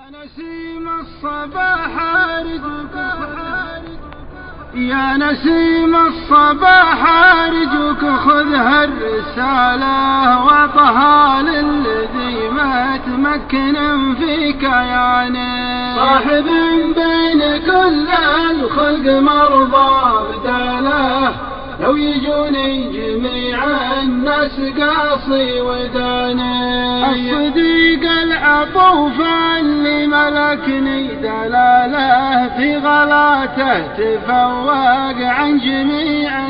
نسيم الصباح يا نسيم الصباح أرجوك خذ هالرسالة واعطها للذي ما تمكن فيك يعني صاحب بين كل الخلق مرضى بداله لو يجوني جميع الناس قاصي وداني الصديق العطوف اللي ملكني دلاله في غلاته تفوق عن جميع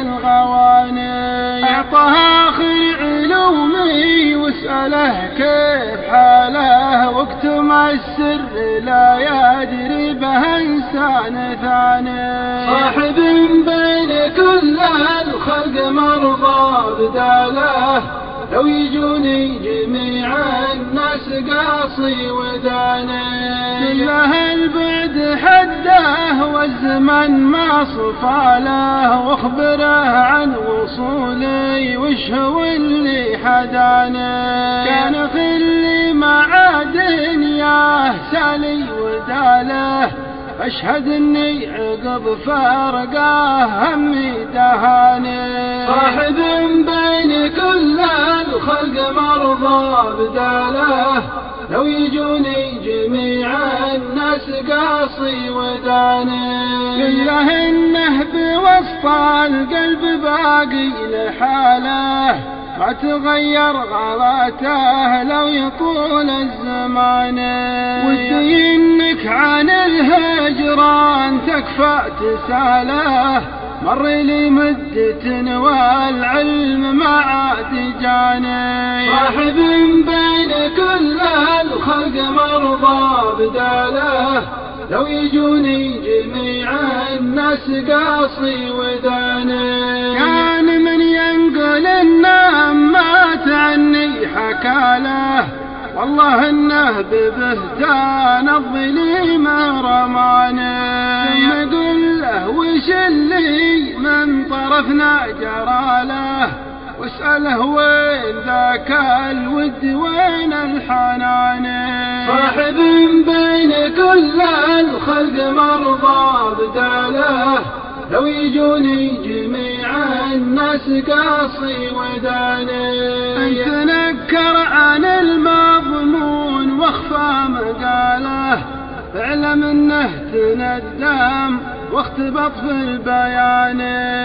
الغواني اعطها آخر علومي واسأله كيف حاله واكتم السر لا يدري به انسان ثاني صاحب بين كل الخلق مرضى بداله لو يجوني جميع الناس قاصي وداني كله البعد حده والزمن ما صفاله واخبره عن وصولي وش هو اللي حداني كان في اللي مع دنياه سالي وداله أشهد إني عقب فارقاه همي دهاني صاحب بين كل الخلق مرضى بداله لو يجوني جميع الناس قاصي وداني كله إنه بوسط القلب باقي لحاله ما تغير غلاته لو يطول الزمان ودي إنك عن الهجران تكفى تساله مر لي مدة والعلم ما عاد جاني صاحب بين كل الخلق مرضى بداله لو يجوني جميع الناس قاصي وداني كان من ينقل النام مات عني حكاله والله انه ببهتان الظليم رماني ثم قل له وش اللي من طرفنا جراله واسأله وين ذاك الود وين الحنان صاحب بين كل الخلق مرضى بداله لو يجوني جميع الناس قاصي وداني أن تنكر عن المضمون واخفى مقاله اعلم انه تندم واختبط في البيان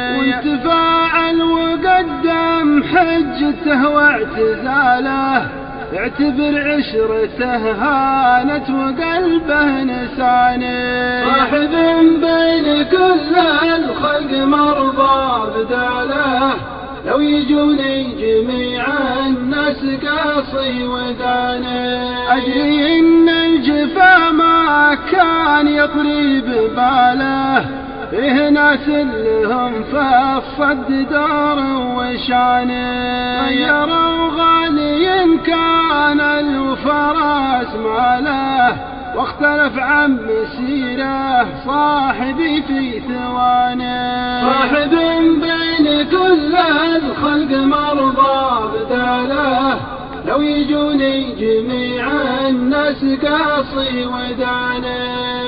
وتفاعل وقدم حجته واعتزاله اعتبر عشرته هانت وقلبه نساني صاحب بين كل الخلق مرضى بداله لو يجوني جميع الناس قاصي وداني أدري إن الجفا ما كان يطري بباله فيه ناس لهم في الصد دار وشاني غيروا غالي إن كان الفراس ماله واختلف عن مسيره صاحبي في ثواني صاحب بين كل الخلق مرضى بداله لو يجوني جميع الناس قاصي وداني